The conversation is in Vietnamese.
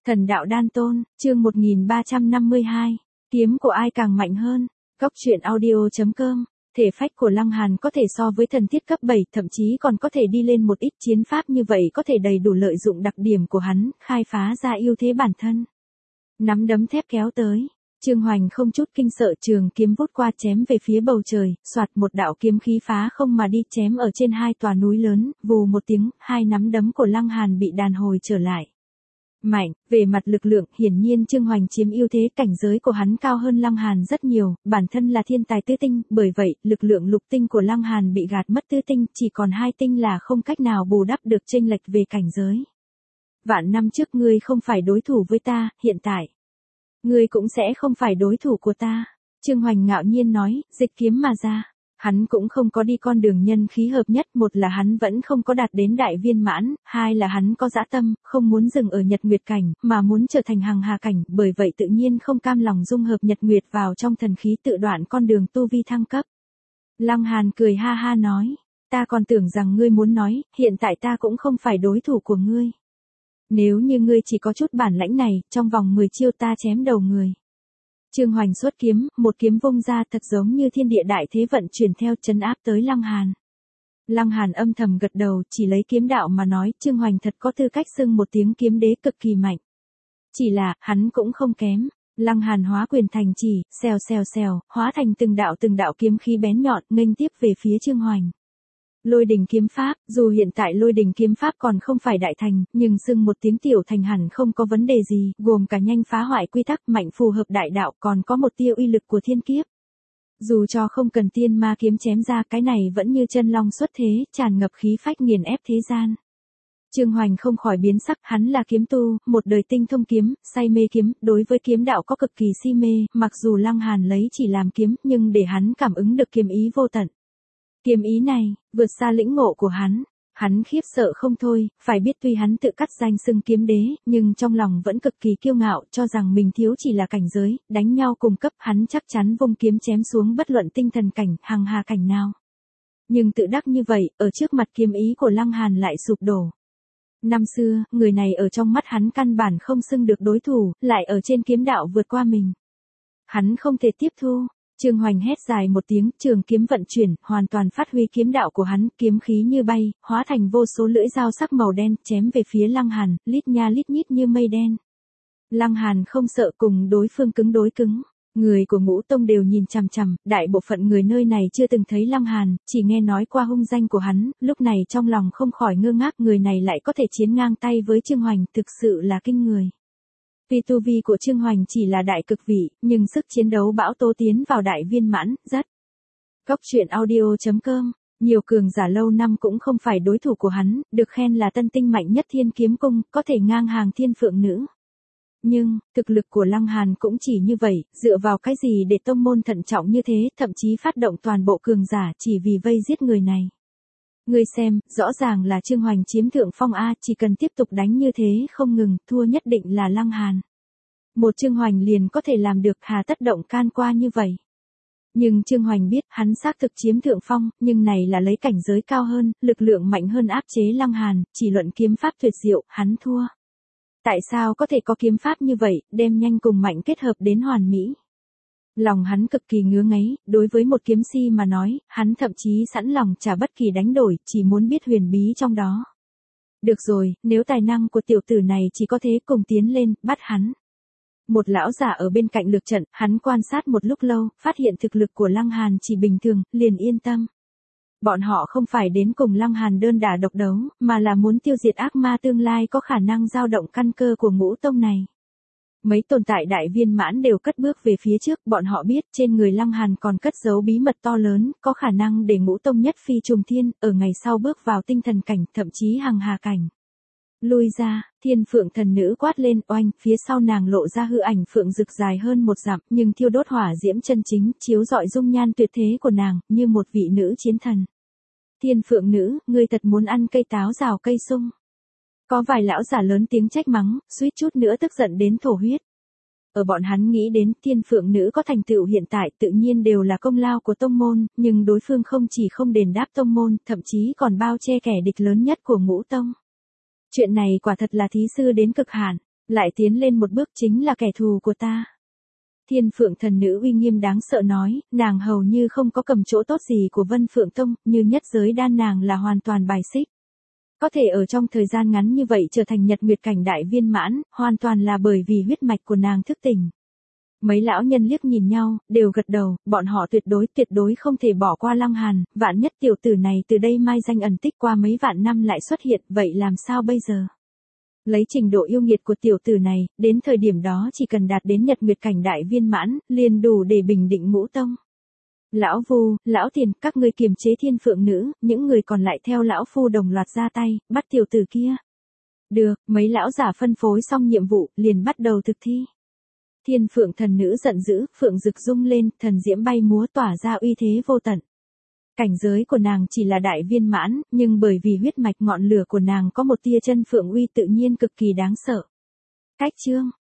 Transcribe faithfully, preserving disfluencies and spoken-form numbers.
Thần đạo đan tôn, chương một nghìn ba trăm năm mươi hai, kiếm của ai càng mạnh hơn. Góc truyện audio chấm com. Thể phách của Lăng Hàn có thể so với thần thiết cấp bảy, thậm chí còn có thể đi lên một ít, chiến pháp như vậy có thể đầy đủ lợi dụng đặc điểm của hắn, khai phá ra ưu thế bản thân. Nắm đấm thép kéo tới, Trương Hoành không chút kinh sợ, trường kiếm vút qua chém về phía bầu trời, soạt một đạo kiếm khí phá không mà đi, chém ở trên hai tòa núi lớn, vù một tiếng, hai nắm đấm của Lăng Hàn bị đàn hồi trở lại. Mạnh, về mặt lực lượng, hiển nhiên Trương Hoành chiếm ưu thế, cảnh giới của hắn cao hơn Lăng Hàn rất nhiều, bản thân là thiên tài tứ tinh, bởi vậy, lực lượng lục tinh của Lăng Hàn bị gạt mất tứ tinh, chỉ còn hai tinh là không cách nào bù đắp được chênh lệch về cảnh giới. Vạn năm trước ngươi không phải đối thủ với ta, hiện tại, ngươi cũng sẽ không phải đối thủ của ta. Trương Hoành ngạo nhiên nói, dịch kiếm mà ra. Hắn cũng không có đi con đường nhân khí hợp nhất, một là hắn vẫn không có đạt đến đại viên mãn, hai là hắn có dã tâm, không muốn dừng ở nhật nguyệt cảnh, mà muốn trở thành hằng hà cảnh, bởi vậy tự nhiên không cam lòng dung hợp nhật nguyệt vào trong thần khí, tự đoạn con đường tu vi thăng cấp. Lăng Hàn cười ha ha nói, ta còn tưởng rằng ngươi muốn nói, hiện tại ta cũng không phải đối thủ của ngươi. Nếu như ngươi chỉ có chút bản lãnh này, trong vòng mười chiêu ta chém đầu người. Trương Hoành xuất kiếm, một kiếm vung ra thật giống như thiên địa đại thế vận chuyển theo, trấn áp tới Lăng Hàn. Lăng Hàn âm thầm gật đầu, chỉ lấy kiếm đạo mà nói, Trương Hoành thật có tư cách xưng một tiếng kiếm đế cực kỳ mạnh. Chỉ là, hắn cũng không kém. Lăng Hàn hóa quyền thành chỉ, xèo xèo xèo, hóa thành từng đạo từng đạo kiếm khí bén nhọn, nghênh tiếp về phía Trương Hoành. Lôi đình kiếm pháp, dù hiện tại lôi đình kiếm pháp còn không phải đại thành, nhưng xưng một tiếng tiểu thành hẳn không có vấn đề gì, gồm cả nhanh phá hoại quy tắc, mạnh phù hợp đại đạo, còn có một tia uy lực của thiên kiếp. Dù cho không cần tiên ma kiếm chém ra, cái này vẫn như chân long xuất thế, tràn ngập khí phách nghiền ép thế gian. Trương Hoành không khỏi biến sắc, hắn là kiếm tu, một đời tinh thông kiếm, say mê kiếm, đối với kiếm đạo có cực kỳ si mê, mặc dù Lăng Hàn lấy chỉ làm kiếm, nhưng để hắn cảm ứng được kiếm ý vô tận. Kiếm ý này, vượt xa lĩnh ngộ của hắn, hắn khiếp sợ không thôi, phải biết tuy hắn tự cắt danh xưng kiếm đế, nhưng trong lòng vẫn cực kỳ kiêu ngạo, cho rằng mình thiếu chỉ là cảnh giới, đánh nhau cùng cấp, hắn chắc chắn vung kiếm chém xuống bất luận tinh thần cảnh, hằng hà cảnh nào. Nhưng tự đắc như vậy, ở trước mặt kiếm ý của Lăng Hàn lại sụp đổ. Năm xưa, người này ở trong mắt hắn căn bản không xưng được đối thủ, lại ở trên kiếm đạo vượt qua mình. Hắn không thể tiếp thu. Trương Hoành hét dài một tiếng, trường kiếm vận chuyển, hoàn toàn phát huy kiếm đạo của hắn, kiếm khí như bay, hóa thành vô số lưỡi dao sắc màu đen, chém về phía Lăng Hàn, lít nha lít nhít như mây đen. Lăng Hàn không sợ, cùng đối phương cứng đối cứng. Người của Ngũ Tông đều nhìn chằm chằm, đại bộ phận người nơi này chưa từng thấy Lăng Hàn, chỉ nghe nói qua hung danh của hắn, lúc này trong lòng không khỏi ngơ ngác, người này lại có thể chiến ngang tay với Trương Hoành, thực sự là kinh người. Vì tu vi của Trương Hoành chỉ là đại cực vị, nhưng sức chiến đấu bão tố tiến vào đại viên mãn, rất. Góc truyện audio chấm com, nhiều cường giả lâu năm cũng không phải đối thủ của hắn, được khen là tân tinh mạnh nhất Thiên Kiếm Cung, có thể ngang hàng thiên phượng nữ. Nhưng, thực lực của Lăng Hàn cũng chỉ như vậy, dựa vào cái gì để tông môn thận trọng như thế, thậm chí phát động toàn bộ cường giả chỉ vì vây giết người này. Ngươi xem, rõ ràng là Trương Hoành chiếm thượng phong A, chỉ cần tiếp tục đánh như thế không ngừng, thua nhất định là Lăng Hàn. Một Trương Hoành liền có thể làm được, hà tất động can qua như vậy. Nhưng Trương Hoành biết, hắn xác thực chiếm thượng phong, nhưng này là lấy cảnh giới cao hơn, lực lượng mạnh hơn áp chế Lăng Hàn, chỉ luận kiếm pháp tuyệt diệu, hắn thua. Tại sao có thể có kiếm pháp như vậy, đem nhanh cùng mạnh kết hợp đến hoàn mỹ? Lòng hắn cực kỳ ngứa ngáy, đối với một kiếm si mà nói, hắn thậm chí sẵn lòng trả bất kỳ đánh đổi, chỉ muốn biết huyền bí trong đó. Được rồi, nếu tài năng của tiểu tử này chỉ có thế, cùng tiến lên, bắt hắn. Một lão giả ở bên cạnh lược trận, hắn quan sát một lúc lâu, phát hiện thực lực của Lăng Hàn chỉ bình thường, liền yên tâm. Bọn họ không phải đến cùng Lăng Hàn đơn đả độc đấu, mà là muốn tiêu diệt ác ma tương lai có khả năng dao động căn cơ của Ngũ Tông này. Mấy tồn tại đại viên mãn đều cất bước về phía trước, bọn họ biết trên người Lăng Hàn còn cất giấu bí mật to lớn, có khả năng để Ngũ Tông nhất phi trùng thiên, ở ngày sau bước vào tinh thần cảnh, thậm chí hằng hà cảnh. Lui ra, Thiên Phượng thần nữ quát lên, oanh, phía sau nàng lộ ra hư ảnh phượng rực dài hơn một dặm, nhưng thiêu đốt hỏa diễm chân chính, chiếu rọi dung nhan tuyệt thế của nàng, như một vị nữ chiến thần. Thiên Phượng nữ, ngươi thật muốn ăn cây táo rào cây sung. Có vài lão giả lớn tiếng trách mắng, suýt chút nữa tức giận đến thổ huyết. Ở bọn hắn nghĩ đến Thiên Phượng nữ có thành tựu hiện tại tự nhiên đều là công lao của tông môn, nhưng đối phương không chỉ không đền đáp tông môn, thậm chí còn bao che kẻ địch lớn nhất của Ngũ Tông. Chuyện này quả thật là thí sư đến cực hạn. Lại tiến lên một bước chính là kẻ thù của ta. Thiên Phượng thần nữ uy nghiêm đáng sợ nói, nàng hầu như không có cầm chỗ tốt gì của Vân Phượng Tông, như nhất giới đan nàng là hoàn toàn bài xích. Có thể ở trong thời gian ngắn như vậy trở thành nhật nguyệt cảnh đại viên mãn, hoàn toàn là bởi vì huyết mạch của nàng thức tỉnh. Mấy lão nhân liếc nhìn nhau, đều gật đầu, bọn họ tuyệt đối tuyệt đối không thể bỏ qua Lăng Hàn, vạn nhất tiểu tử này từ đây mai danh ẩn tích qua mấy vạn năm lại xuất hiện, vậy làm sao bây giờ? Lấy trình độ yêu nghiệt của tiểu tử này, đến thời điểm đó chỉ cần đạt đến nhật nguyệt cảnh đại viên mãn, liền đủ để bình định ngũ tông. Lão Vu, Lão Tiền, các ngươi kiềm chế Thiên Phượng nữ, những người còn lại theo lão phu đồng loạt ra tay, bắt tiểu tử kia. Được, mấy lão giả phân phối xong nhiệm vụ, liền bắt đầu thực thi. Thiên Phượng thần nữ giận dữ, phượng rực rung lên, thần diễm bay múa tỏa ra uy thế vô tận. Cảnh giới của nàng chỉ là đại viên mãn, nhưng bởi vì huyết mạch ngọn lửa của nàng có một tia chân phượng uy tự nhiên cực kỳ đáng sợ. Cách chương